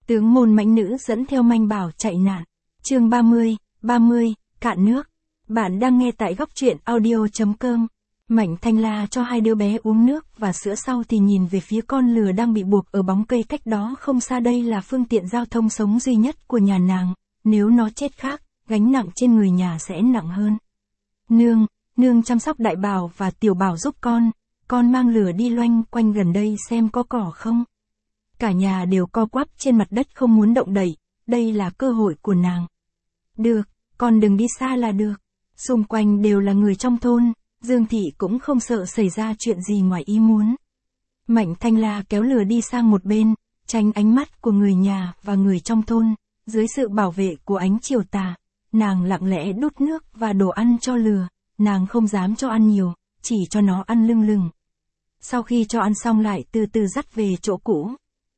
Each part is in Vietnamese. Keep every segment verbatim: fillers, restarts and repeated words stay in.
Tướng môn mãnh nữ dẫn theo manh bảo chạy nạn. Chương ba mươi, ba mươi, cạn nước. Bạn đang nghe tại góc truyện audio chấm com. Mạnh Thanh La cho hai đứa bé uống nước và sữa sau thì nhìn về phía con lừa đang bị buộc ở bóng cây cách đó không xa. Đây là phương tiện giao thông sống duy nhất của nhà nàng, nếu nó chết khác, gánh nặng trên người nhà sẽ nặng hơn. Nương, nương chăm sóc đại bảo và tiểu bảo giúp con, con mang lừa đi loanh quanh gần đây xem có cỏ không. Cả nhà đều co quắp trên mặt đất không muốn động đậy, đây là cơ hội của nàng. Được, con đừng đi xa là được. Xung quanh đều là người trong thôn, Dương Thị cũng không sợ xảy ra chuyện gì ngoài ý muốn. Mạnh Thanh La kéo lừa đi sang một bên, tránh ánh mắt của người nhà và người trong thôn. Dưới sự bảo vệ của ánh chiều tà, nàng lặng lẽ đút nước và đồ ăn cho lừa. Nàng không dám cho ăn nhiều, chỉ cho nó ăn lưng lừng. Sau khi cho ăn xong lại từ từ dắt về chỗ cũ.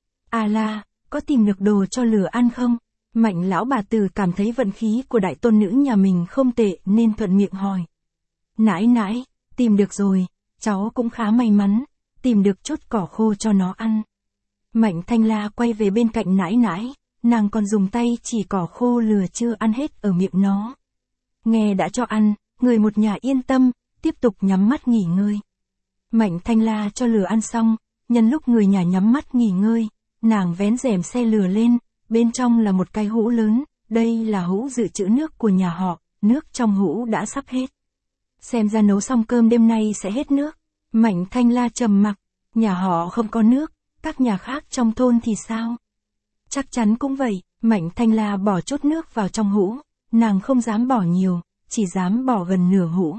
A La, có tìm được đồ cho lừa ăn không? Mạnh lão bà Từ cảm thấy vận khí của đại tôn nữ nhà mình không tệ nên thuận miệng hỏi. Nãi nãi, tìm được rồi, cháu cũng khá may mắn, tìm được chút cỏ khô cho nó ăn. Mạnh Thanh La quay về bên cạnh nãi nãi, nàng còn dùng tay chỉ cỏ khô lừa chưa ăn hết ở miệng nó. Nghe đã cho ăn, người một nhà yên tâm, tiếp tục nhắm mắt nghỉ ngơi. Mạnh Thanh La cho lừa ăn xong, nhân lúc người nhà nhắm mắt nghỉ ngơi, nàng vén rèm xe lừa lên, bên trong là một cái hũ lớn, đây là hũ dự trữ nước của nhà họ, nước trong hũ đã sắp hết. Xem ra nấu xong cơm đêm nay sẽ hết nước. Mạnh Thanh La trầm mặc, nhà họ không có nước, các nhà khác trong thôn thì sao? Chắc chắn cũng vậy. Mạnh Thanh La bỏ chút nước vào trong hũ, nàng không dám bỏ nhiều, chỉ dám bỏ gần nửa hũ.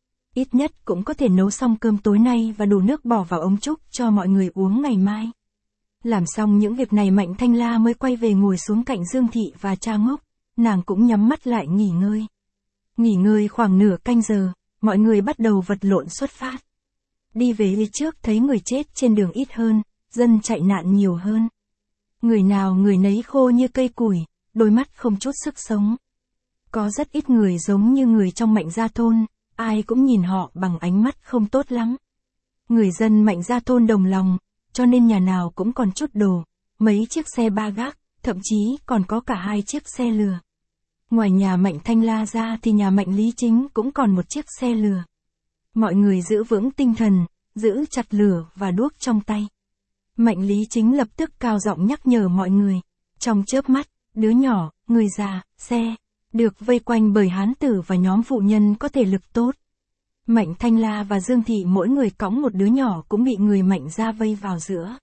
Ít nhất cũng có thể nấu xong cơm tối nay và đủ nước bỏ vào ống trúc cho mọi người uống ngày mai. Làm xong những việc này Mạnh Thanh La mới quay về ngồi xuống cạnh Dương Thị và Cha Ngốc, nàng cũng nhắm mắt lại nghỉ ngơi. Nghỉ ngơi khoảng nửa canh giờ, mọi người bắt đầu vật lộn xuất phát. Đi về phía trước thấy người chết trên đường ít hơn, dân chạy nạn nhiều hơn. Người nào người nấy khô như cây củi, đôi mắt không chút sức sống. Có rất ít người giống như người trong Mạnh gia thôn, ai cũng nhìn họ bằng ánh mắt không tốt lắm. Người dân Mạnh gia thôn đồng lòng, cho nên nhà nào cũng còn chút đồ, mấy chiếc xe ba gác, thậm chí còn có cả hai chiếc xe lừa. Ngoài nhà Mạnh Thanh La ra thì nhà Mạnh Lý Chính cũng còn một chiếc xe lừa. Mọi người giữ vững tinh thần, giữ chặt lửa và đuốc trong tay. Mạnh Lý Chính lập tức cao giọng nhắc nhở mọi người. Trong chớp mắt, đứa nhỏ, người già, xe, được vây quanh bởi hán tử và nhóm phụ nhân có thể lực tốt. Mạnh Thanh La và Dương Thị mỗi người cõng một đứa nhỏ cũng bị người Mạnh gia vây vào giữa.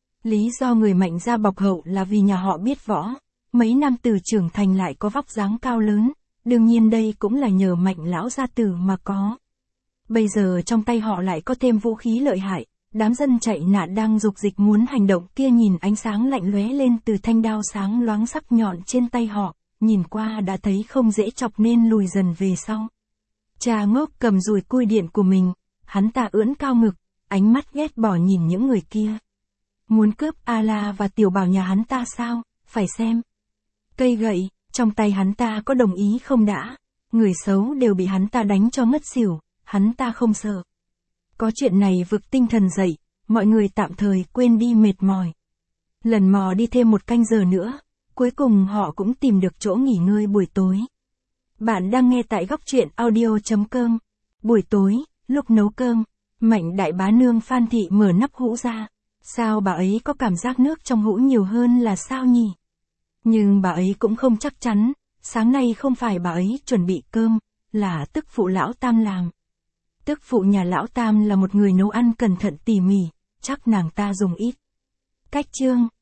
Lý do người Mạnh gia bọc hậu là vì nhà họ biết võ, mấy nam tử trưởng thành lại có vóc dáng cao lớn, đương nhiên đây cũng là nhờ Mạnh lão gia tử mà có. Bây giờ trong tay họ lại có thêm vũ khí lợi hại, đám dân chạy nạn đang dục dịch muốn hành động kia nhìn ánh sáng lạnh lóe lên từ thanh đao sáng loáng sắc nhọn trên tay họ, nhìn qua đã thấy không dễ chọc nên lùi dần về sau. Cha Ngốc cầm dùi cui điện của mình, hắn ta ưỡn cao ngực, ánh mắt ghét bỏ nhìn những người kia. Muốn cướp A La và tiểu bảo nhà hắn ta sao, phải xem. Cây gậy, trong tay hắn ta có đồng ý không đã, người xấu đều bị hắn ta đánh cho ngất xỉu, hắn ta không sợ. Có chuyện này vực tinh thần dậy, mọi người tạm thời quên đi mệt mỏi. Lần mò đi thêm một canh giờ nữa, cuối cùng họ cũng tìm được chỗ nghỉ ngơi buổi tối. Bạn đang nghe tại góc truyện audio chấm com. Buổi tối, lúc nấu cơm, Mạnh đại bá nương Phan Thị mở nắp hũ ra. Sao bà ấy có cảm giác nước trong hũ nhiều hơn là sao nhỉ? Nhưng bà ấy cũng không chắc chắn, sáng nay không phải bà ấy chuẩn bị cơm, là tức phụ lão Tam làm. Tức phụ nhà lão Tam là một người nấu ăn cẩn thận tỉ mỉ, chắc nàng ta dùng ít cách chương.